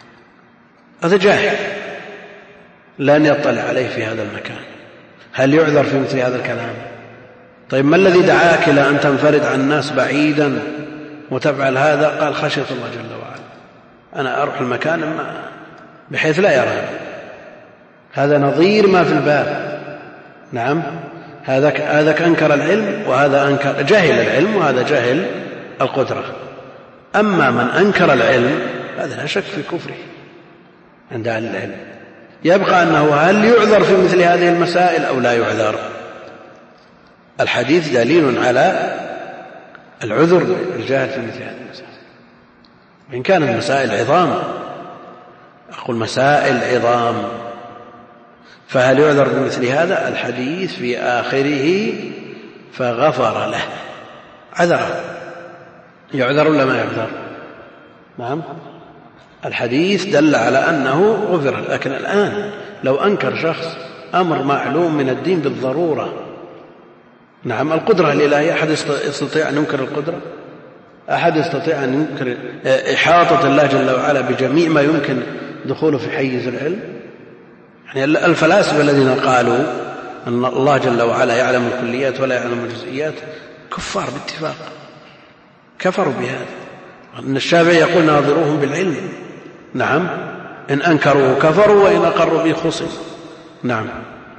هذا جاهل لن يطلع عليه في هذا المكان، هل يعذر في مثل هذا الكلام؟ طيب ما الذي دعاك إلى أن تنفرد عن الناس بعيدا وتفعل هذا؟ قال خشية الله جل وعلا، أنا أروح المكان بحيث لا يرى. هذا نظير ما في الباب. نعم، هذا أنكر العلم وهذا أنكر جاهل العلم وهذا جاهل القدرة. أما من أنكر العلم هذا لا شك في كفره عند أهل العلم. يبقى أنه هل يعذر في مثل هذه المسائل أو لا يعذر؟ الحديث دليل على العذر الجاهل في مثل هذه المسائل، وإن كان المسائل عظام، أقول مسائل عظام، فهل يعذر بمثل هذا؟ الحديث في آخره فغفر له، عذره، يعذر ولا ما يعذر؟ نعم، الحديث دل على أنه غفر. لكن الآن لو أنكر شخص أمر معلوم من الدين بالضرورة، نعم، القدرة الإلهية، أحد يستطيع أن ينكر القدرة؟ أحد يستطيع أن ينكر إحاطة الله جل وعلا بجميع ما يمكن دخوله في حيز العلم؟ يعني الفلاسفة الذين قالوا أن الله جل وعلا يعلم الكليات ولا يعلم الجزئيات كفار باتفاق، كفروا بهذا. أن الشافعي يقول ناظروهم بالعلم، نعم، إن أنكروا كفروا وإن أقروا به خصم. نعم،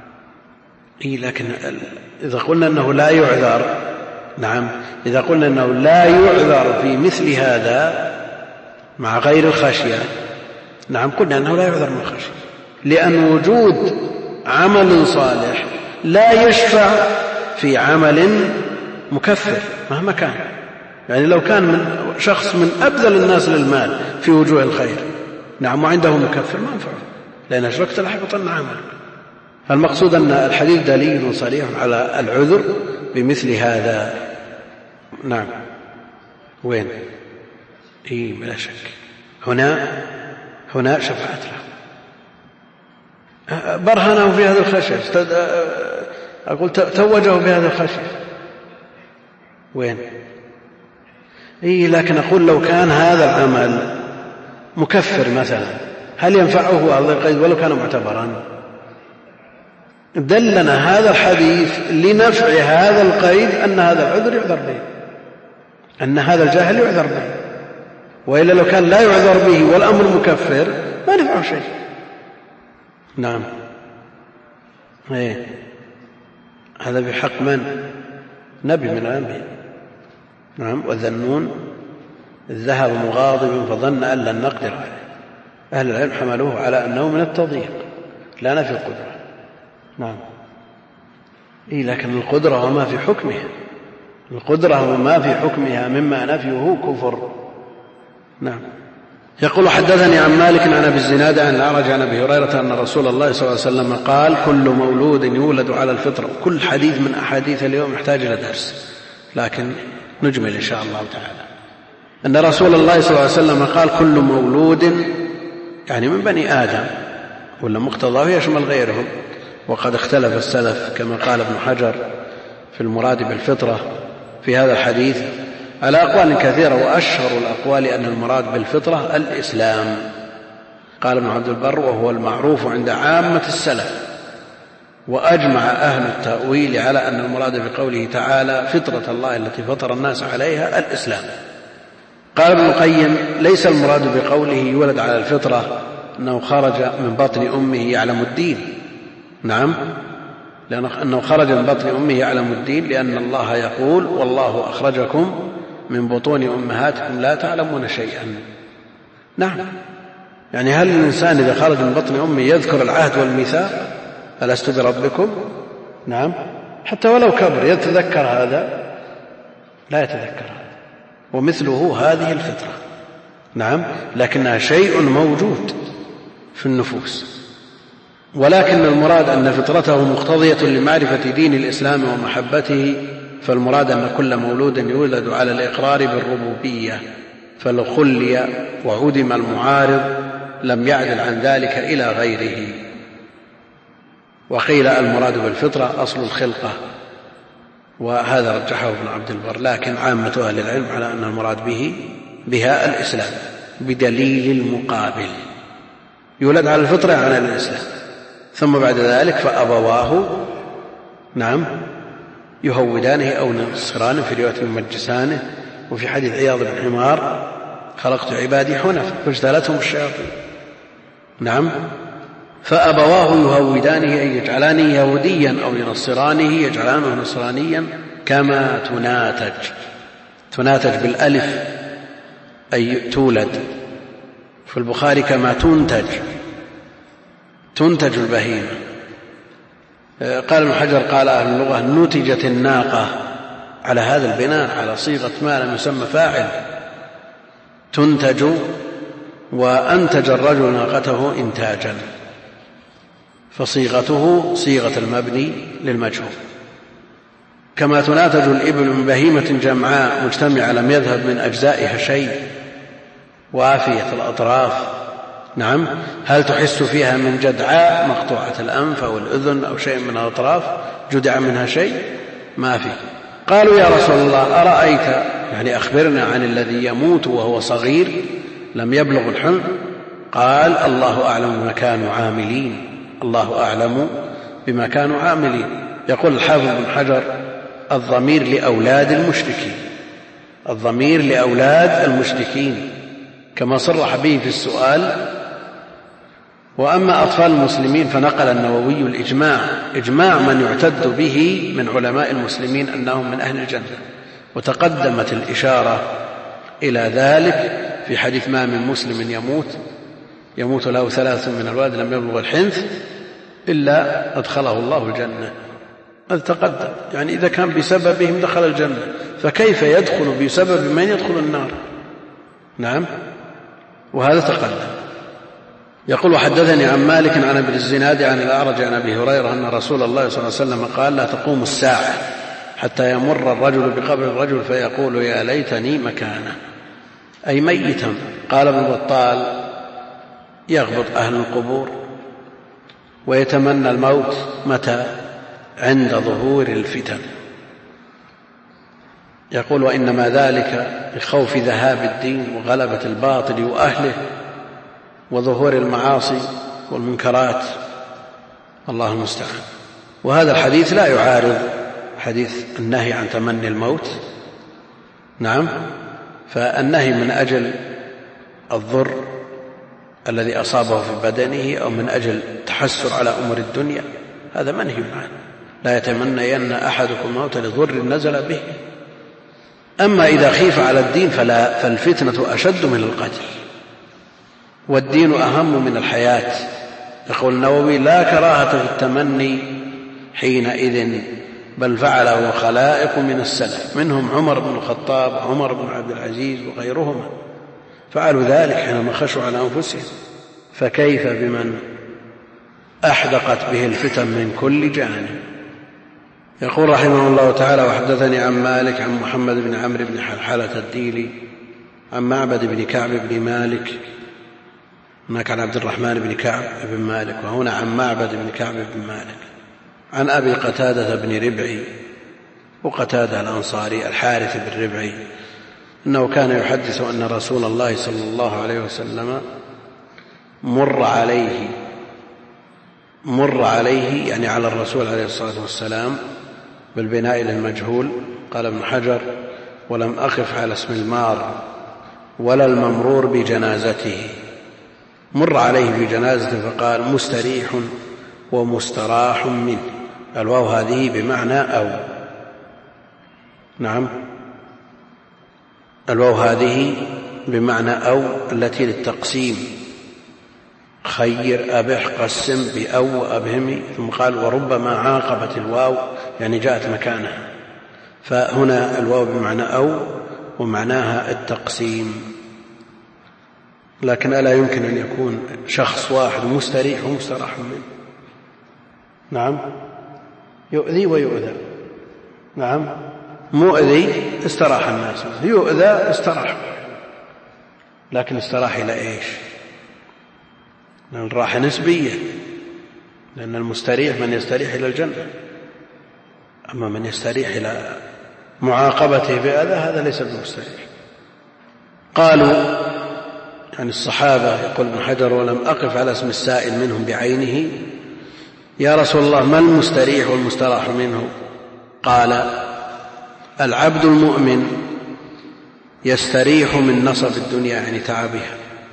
لكن إذا قلنا أنه لا يعذر، نعم، إذا قلنا أنه لا يعذر في مثل هذا مع غير الخشية، نعم، قلنا أنه لا يعذر من الخشية، لأن وجود عمل صالح لا يشفع في عمل مكفر مهما كان. يعني لو كان من شخص من أبذل الناس للمال في وجوه الخير، نعم، وعنده مكفر ما ينفعه، لأن أشركت لحبطن عملك. المقصود أن الحديث دليل صريح على العذر بمثل هذا. نعم، وين؟ بلا شك هنا شفعت له، برهنه في هذا الخشية، أقول توجه بهذا الخشية. وين؟ لكن أقول لو كان هذا العمل مكفر مثلا، هل ينفعه هذا القيد ولو كان معتبرا؟ دلنا هذا الحديث لنفع هذا القيد أن هذا العذر يعذر به، أن هذا الجاهل يعذر به، وإلا لو كان لا يعذر به والأمر مكفر ما نفعه شيء. نعم، هذا بحق من؟ نبي من الأنبياء. نعم، وذنون ذهب مغاضبا فظن أن لن نقدر عليه. أهل العلم حملوه على أنه من التضييق لا نفي القدرة. نعم، لكن القدرة وما في حكمها، القدرة وما في حكمها مما نفيه كفر. نعم. يقول حدثني عن مالك عن أبي الزناد عن الأعرج عن أبي هريرة أن رسول الله صلى الله عليه وسلم قال كل مولود يولد على الفطرة. كل حديث من أحاديث اليوم يحتاج إلى درس، لكن نجمل إن شاء الله تعالى. أن رسول الله صلى الله عليه وسلم قال كل مولود، يعني من بني آدم، ولا مقتضاه يشمل غيرهم، وقد اختلف السلف كما قال ابن حجر في المراد بالفطرة في هذا الحديث على أقوال كثيرة، وأشهر الأقوال أن المراد بالفطرة الإسلام. قال ابن عبد البر وهو المعروف عند عامة السلف، وأجمع أهل التأويل على أن المراد بقوله تعالى فطرة الله التي فطر الناس عليها الإسلام. قال ابن القيم ليس المراد بقوله يولد على الفطرة أنه خرج من بطن أمه يعلم الدين، نعم، لأنه خرج من بطن أمه يعلم الدين، لأن الله يقول والله أخرجكم من بطون أمهاتكم لا تعلمون شيئا. نعم، يعني هل الإنسان إذا خرج من بطن أمه يذكر العهد والميثاق ألست بربكم؟ نعم، حتى ولو كبر يتذكر هذا؟ لا يتذكر هذا، ومثله هذه الفطرة. نعم، لكنها شيء موجود في النفوس، ولكن المراد أن فطرته مقتضية لمعرفة دين الإسلام ومحبته، فالمراد أن كل مولود يولد على الإقرار بالربوبية، فلو خلي وعدم المعارض لم يعدل عن ذلك إلى غيره. وقيل المراد بالفطرة أصل الخلقة، وهذا رجحه ابن عبد البر، لكن عامة أهل العلم على أن المراد بها الإسلام بدليل المقابل، يولد على الفطرة على الإسلام، ثم بعد ذلك فأبواه يهودانه أو ينصرانه، في رواية يمجسانه، وفي حديث عياض بن حمار خلقت عبادي حنف فاجتالتهم الشياطين. فأبواه يهودانه أي يجعلانه يهوديا أو ينصرانه يجعلانه نصرانيا، كما تناتج بالألف أي تولد، في البخاري كما تنتج البهيمة. قال ابن حجر قال أهل اللغة نتجت الناقة على هذا البناء، على صيغة ما لم يسمى فاعل، تنتج، وأنتج الرجل ناقته إنتاجا، فصيغته صيغة المبني للمجهول. كما تناتج الإبل من بهيمة جمعاء مجتمعة لم يذهب من أجزائها شيء، وافية الأطراف. هل تحس فيها من جدعاء مقطوعة الأنف أو الأذن أو شيء من الأطراف جدع منها شيء؟ ما في. قالوا يا رسول الله أرأيت، يعني أخبرنا عن الذي يموت وهو صغير لم يبلغ الحلم. قال الله أعلم بما كانوا عاملين، الله أعلم بما كانوا عاملين. يقول الحافظ بن حجر الضمير لأولاد المشركين، الضمير لأولاد المشركين كما صرح به في السؤال. وأما أطفال المسلمين فنقل النووي الإجماع، إجماع من يعتد به من علماء المسلمين أنهم من أهل الجنة، وتقدمت الإشارة إلى ذلك في حديث ما من مسلم يموت له 3 من الولد لم يبلغ الحنث إلا أدخله الله الجنة. هذا تقدم، يعني إذا كان بسببهم دخل الجنة، فكيف يدخل بسبب من يدخل النار؟ وهذا تقدم. يقول وحدثني عن مالك عن ابن الزناد عن الأعرج عن أبي هريرة أن رسول الله صلى الله عليه وسلم قال لا تقوم الساعة حتى يمر الرجل بقبر الرجل فيقول يا ليتني مكانه، أي ميتا. قال ابن بطال يغبط أهل القبور ويتمنى الموت متى؟ عند ظهور الفتن. يقول وإنما ذلك لخوف ذهاب الدين وغلبة الباطل وأهله وظهور المعاصي والمنكرات، الله المستعان. وهذا الحديث لا يعارض حديث النهي عن تمني الموت، فالنهي من أجل الضر الذي أصابه في بدنه أو من أجل التحسر على أمور الدنيا، هذا منهي عنه. لا يتمنين أحدكم الموت لضر نزل به. أما إذا خيف على الدين فالفتنة أشد من القتل، والدين أهم من الحياة. يقول النووي لا كراهة في التمني حينئذ، بل فعله خلائق من السلف، منهم عمر بن الخطاب وعمر بن عبد العزيز وغيرهما، فعلوا ذلك حينما خشوا على أنفسهم، فكيف بمن أحدقت به الفتن من كل جانب. يقول رحمه الله تعالى وحدثني عن مالك عن محمد بن عمرو بن حلحلة الديلي عن معبد بن كعب بن مالك، هناك عن عبد الرحمن بن كعب بن مالك، وهنا عن معبد بن كعب بن مالك، عن أبي قتادة بن ربعي، وقتادة الأنصاري الحارث بن ربعي، أنه كان يحدث أن رسول الله صلى الله عليه وسلم مر عليه يعني على الرسول عليه الصلاة والسلام بالبناء للمجهول. قال ابن حجر ولم أقف على اسم المار ولا الممرور بجنازته، مر عليه بجنازته فقال مستريح ومستراح منه. الواو هذه بمعنى أو، الواو هذه بمعنى أو التي للتقسيم، خير أبح قسم بأو وأبهمي. ثم قال وربما عاقبت الواو يعني جاءت مكانها، فهنا الواو بمعنى أو ومعناها التقسيم. لكن ألا يمكن أن يكون شخص واحد مستريح ومستراح منه؟ يؤذي ويؤذى. مؤذي استراح الناس، يؤذى استراح، لكن استراح إلى إيش؟ لأن الراحة نسبية، لأن المستريح من يستريح إلى الجنة، أما من يستريح إلى معاقبته بأذى هذا ليس بمستريح. قالوا عن الصحابة يقول ابن حجر: ولم أقف على اسم السائل منهم بعينه، يا رسول الله ما المستريح والمستراح منه؟ قال: العبد المؤمن يستريح من نصب الدنيا، يعني تعبها،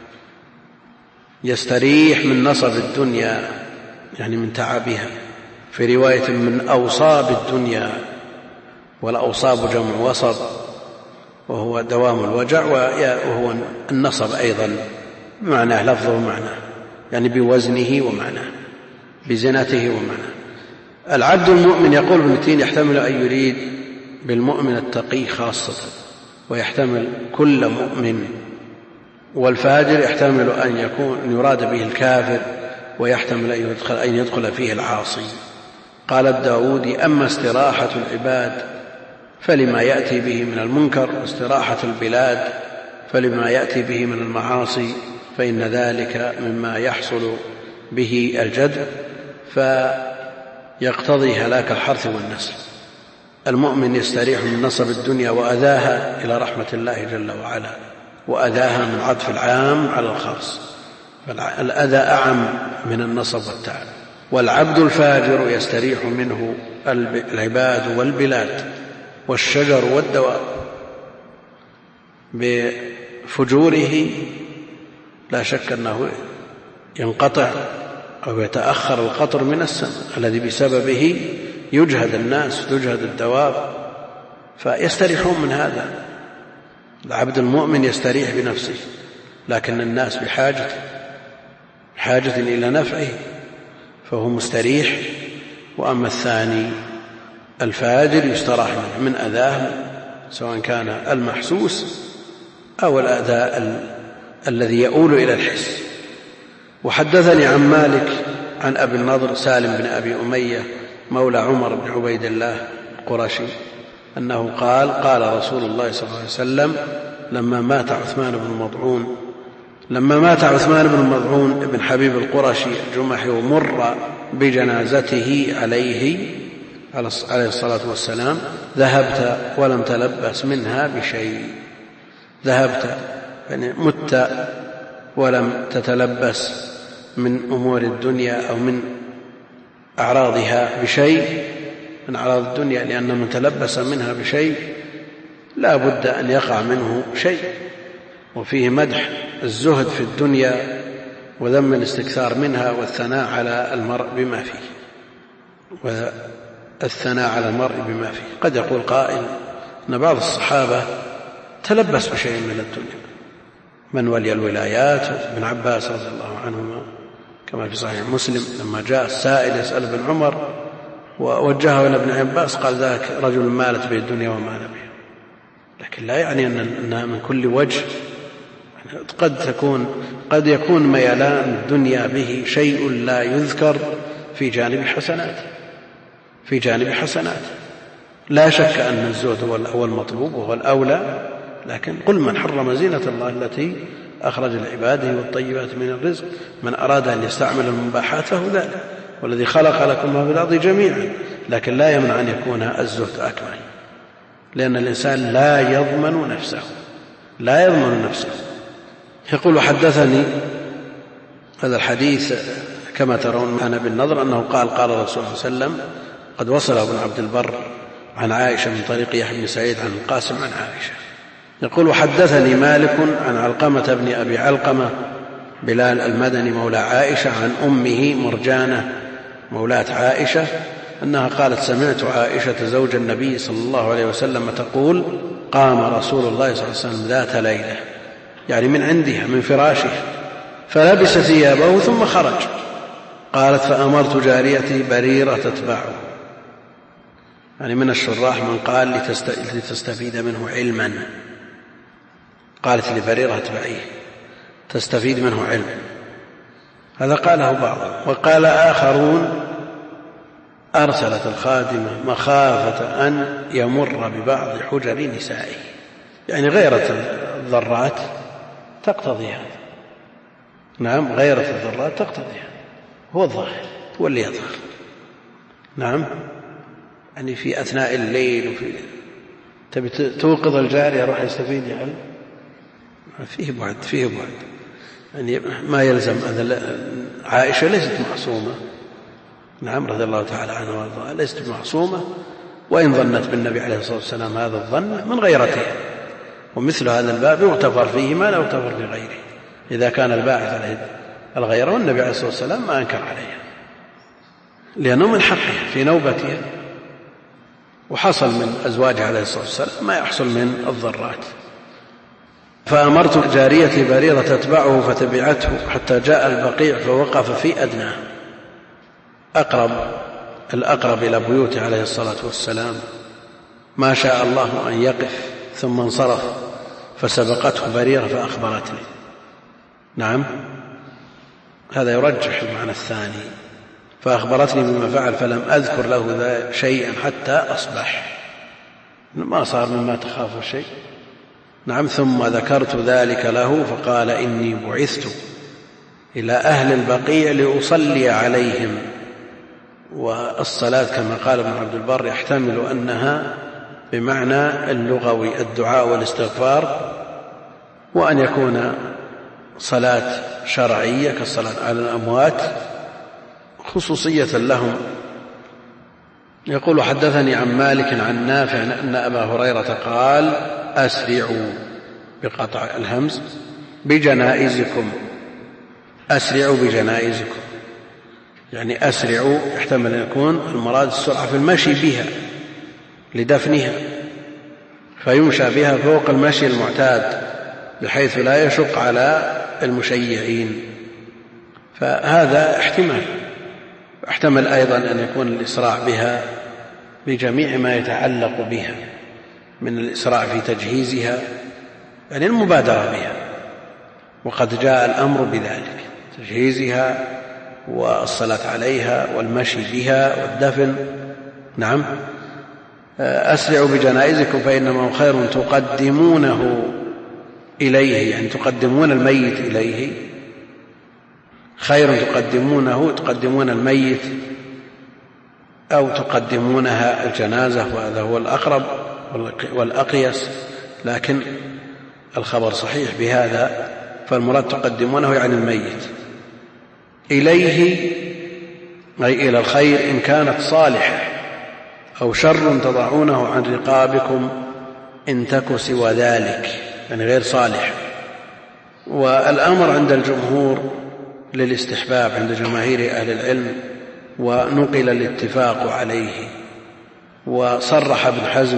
يستريح من نصب الدنيا يعني من تعبها، في رواية من أوصاب الدنيا، والأوصاب جمع وصب وهو دوام الوجع، وهو النصب أيضا بمعنى لفظه ومعناه، يعني بوزنه ومعناه، بزنته ومعناه. العبد المؤمن يقول ابن تيمية يحتمل أن يريد بالمؤمن التقي خاصة، ويحتمل كل مؤمن، والفاجر يحتمل أن يراد به الكافر، ويحتمل أن يدخل فيه العاصي. قال الداودي: أما استراحة العباد فلما يأتي به من المنكر، واستراحة البلاد فلما يأتي به من المعاصي، فإن ذلك مما يحصل به الجدب فيقتضي هلاك الحرث والنسل. المؤمن يستريح من نصب الدنيا وأذاها إلى رحمة الله جل وعلا، وأذاها من عطف العام على الخاص، فالأذى أعم من النصب والتعب. والعبد الفاجر يستريح منه العباد والبلاد والشجر والدواب، بفجوره لا شك أنه ينقطع أو يتأخر القطر من السماء الذي بسببه يجهد الناس وتجهد الدواب، فيستريحون من هذا. العبد المؤمن يستريح بنفسه، لكن الناس بحاجة إلى نفعه فهو مستريح. وأما الثاني الفاجر يستراح من أذاه، سواء كان المحسوس أو الأذى الذي يؤول إلى الحس. وحدثني عن مالك عن أبي النضر سالم بن أبي أمية مولى عمر بن عبيد الله القرشي أنه قال: قال رسول الله صلى الله عليه وسلم لما مات عثمان بن مضعون بن حبيب القرشي الجمحي ومر بجنازته عليه الصلاة والسلام: ذهبت ولم تلبس منها بشيء. ذهبت يعني مت ولم تتلبس من أمور الدنيا أو من أعراضها بشيء من أعراض الدنيا، لأن من تلبس منها بشيء لا بد أن يقع منه شيء. وفيه مدح الزهد في الدنيا وذم الاستكثار منها والثناء على المرء بما فيه. قد يقول قائل أن بعض الصحابة تلبس بشيء من الدنيا، من ولي الولايات ابن عباس رضي الله عنهما كما في صحيح مسلم لما جاء السائل يسأل ابن عمر ووجهه إلى ابن عباس قال: ذاك رجل مالت به الدنيا ومال بها. لكن لا يعني أنها من كل وجه، قد يكون ميلان الدنيا به شيء لا يذكر في جانب حسنات. لا شك أن الزهد هو المطلوب وهو الأولى، لكن قل من حرم زينة الله التي أخرج لعباده والطيبات من الرزق، من أراد أن يستعمل المباحات فهو ذلك، والذي خلق لكم ما في الأرض جميعا. لكن لا يمنع أن يكون الزهد أكمل، لأن الإنسان لا يضمن نفسه. يقول: حدثني هذا الحديث كما ترون عن أبي النضر أنه قال: قال الرسول صلى الله عليه وسلم. قد وصله ابن عبد البر عن عائشة من طريق يحيى بن سعيد عن القاسم عن عائشة. يقول: وحدثني مالك عن علقمة بن أبي علقمة بلال المدني مولى عائشة عن أمه مرجانة مولاة عائشة أنها قالت: سمعت عائشة زوج النبي صلى الله عليه وسلم تقول: قام رسول الله صلى الله عليه وسلم ذات ليلة، يعني من عندها من فراشها، فلبس ثيابه ثم خرج. قالت: فأمرت جاريتي بريرة تتبعه. يعني من الشراح من قال لتستفيد منه علما، قالت لبريرة اتبعيه تستفيد منه علما. هذا قاله بعضهم. وقال آخرون: أرسلت الخادمة مخافة أن يمر ببعض حجر نسائه، يعني غيرة الضرات تقتضي هذا. نعم، غيرة الضرات تقتضي هذا، هو الظاهر، هو اللي يظهر. نعم، يعني في أثناء الليل وفي تبي توقظ الجارية يروح يستفيد يعني فيه بعد يعني ما يلزم. عائشة ليست معصومة، نعم رضي الله تعالى عنها وارضاها، ليست معصومة، وإن ظنت بالنبي عليه الصلاة والسلام هذا الظن من غيرتها. ومثل هذا الباب يغتفر فيه ما لا يغتفر في غيره، إذا كان الباعث عليه الغيرة، والنبي عليه الصلاة والسلام ما أنكر عليها لأنه من حقه في نوبتها، وحصل من أزواجه عليه الصلاة والسلام ما يحصل من الضرات. فأمرت جاريتي بريرة تتبعه فتبعته حتى جاء البقيع فوقف في أدناه، الأقرب إلى بيوته عليه الصلاة والسلام، ما شاء الله أن يقف، ثم انصرف فسبقته بريرة فأخبرتني. نعم، هذا يرجح المعنى الثاني، فأخبرتني بما فعل فلم أذكر له شيئا حتى أصبح، ما صار مما تخاف شيء. نعم، ثم ذكرت ذلك له فقال إني بعثت إلى أهل البقيع لأصلي عليهم. والصلاة كما قال ابن عبد البر يحتمل أنها بمعنى اللغوي الدعاء والاستغفار، وأن يكون صلاة شرعية كالصلاة على الأموات خصوصية لهم. يقول حدثني عن مالك عن نافع أن أبا هريرة قال أسرعوا بقطع الهمز بجنائزكم، أسرعوا بجنائزكم، يعني أسرعوا يحتمل أن يكون المراد السرعة في المشي بها لدفنها، فيمشى بها فوق المشي المعتاد بحيث لا يشق على المشيعين. فهذا احتمل أيضا أن يكون الإسراع بها بجميع ما يتعلق بها من الإسراع في تجهيزها، يعني المبادرة بها، وقد جاء الأمر بذلك، تجهيزها والصلاة عليها والمشي بها والدفن. نعم، أسرعوا بجنائزكم فإنما هو خير تقدمونه إليه، يعني تقدمون الميت إليه، خير تقدمون الميت أو تقدمونها الجنازة، وهذا هو الأقرب والأقيس، لكن الخبر صحيح بهذا، فالمراد تقدمونه يعني الميت إليه أي إلى الخير إن كانت صالحة، أو شر تضعونه عن رقابكم إن تك سوى ذلك، يعني غير صالح. والأمر عند الجمهور للاستحباب عند جماهير أهل العلم، ونقل الاتفاق عليه، وصرح ابن حزم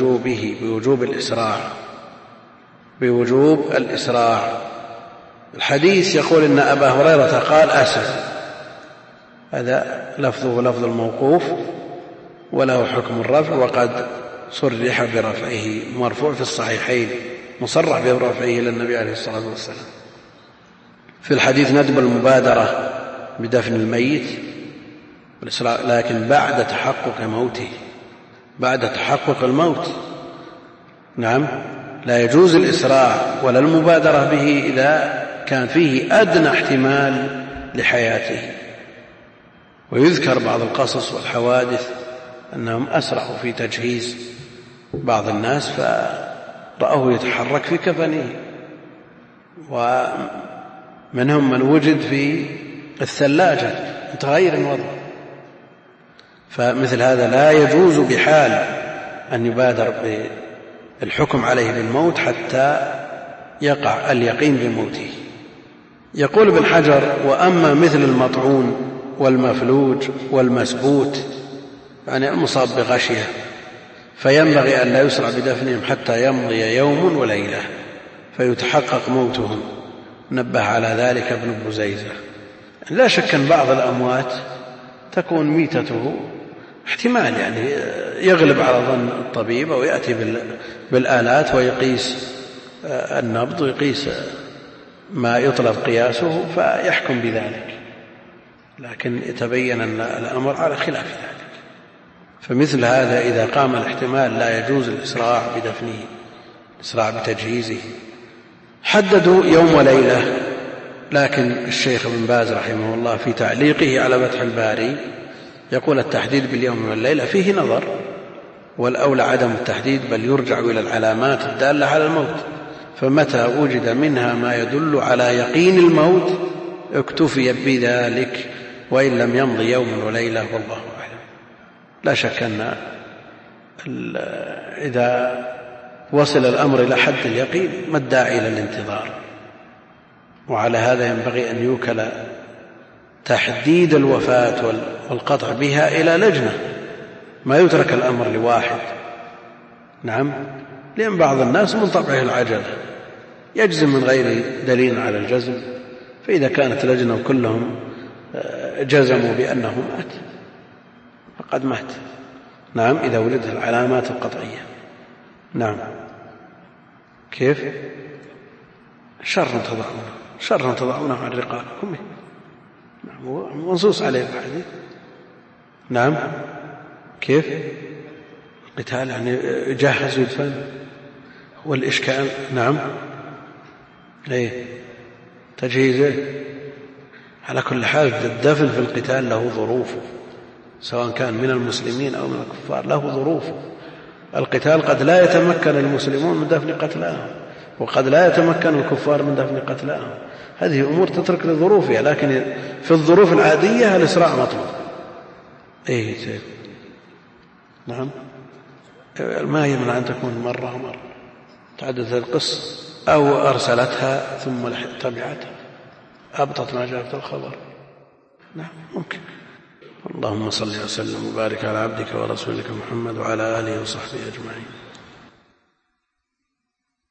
بوجوب الإسراع. الحديث يقول إن أبا هريرة قال أسرع، هذا لفظه لفظ الموقوف وله حكم الرفع، وقد صرح برفعه، مرفوع في الصحيحين مصرح برفعه للنبي عليه الصلاة والسلام. في الحديث ندب المبادرة بدفن الميت لكن بعد تحقق الموت. نعم، لا يجوز الإسراع ولا المبادرة به إذا كان فيه أدنى احتمال لحياته. ويذكر بعض القصص والحوادث أنهم أسرعوا في تجهيز بعض الناس فرأوه يتحرك في كفنه، ومنهم من وجد في الثلاجة متغير الوضع. فمثل هذا لا يجوز بحال أن يبادر بالحكم عليه بالموت حتى يقع اليقين بموته. يقول ابن حجر: وأما مثل المطعون والمفلوج والمسبوت، يعني المصاب بغشية، فينبغي أن لا يسرع بدفنهم حتى يمضي يوم وليلة فيتحقق موتهم. نبه على ذلك ابن بزيزة. لا شك أن بعض الأموات تكون ميتته احتمال، يعني يغلب على ظن الطبيب أو يأتي بالآلات ويقيس النبض ويقيس ما يطلب قياسه فيحكم بذلك، لكن يتبين أن الأمر على خلاف ذلك. فمثل هذا إذا قام الاحتمال لا يجوز الإسراع بدفنه، الإسراع بتجهيزه. حددوا يوم وليلة، لكن الشيخ ابن باز رحمه الله في تعليقه على فتح الباري يقول التحديد باليوم والليلة فيه نظر، والأولى عدم التحديد، بل يرجع إلى العلامات الدالة على الموت، فمتى وجد منها ما يدل على يقين الموت اكتفي بذلك، وإن لم يمض يوم وليلة والله أعلم. لا شك أن إذا وصل الأمر إلى حد اليقين ما الداعي إلى الانتظار، وعلى هذا ينبغي أن يوكل تحديد الوفاة والقطع بها إلى لجنة، ما يترك الأمر لواحد. نعم، لأن بعض الناس من طبعه العجلة يجزم من غير دليل على الجزم، فإذا كانت لجنة كلهم جزموا بأنه مات فقد مات. نعم، إذا وجدت العلامات القطعية. نعم، كيف؟ شر تضعونه عن رقابكم، منصوص عليه الحديث. نعم، كيف؟ قتال يعني جهز ويدفن والإشكال. نعم، ليه تجهيزه؟ على كل حال الدفن في القتال له ظروفه، سواء كان من المسلمين أو من الكفار له ظروفه. القتال قد لا يتمكن المسلمون من دفن قتلاهم، وقد لا يتمكن الكفار من دفن قتلاهم، هذه أمور تترك لظروفها، لكن في الظروف العادية الإسراع مطلوب. إيه، نعم، ما يمنع أن تكون مرة تعددت القصة، أو أرسلتها ثم تبعتها أبطت ما جاء في الخبر. نعم، ممكن. اللهم صل وسلم وبارك على عبدك ورسولك محمد وعلى آله وصحبه أجمعين.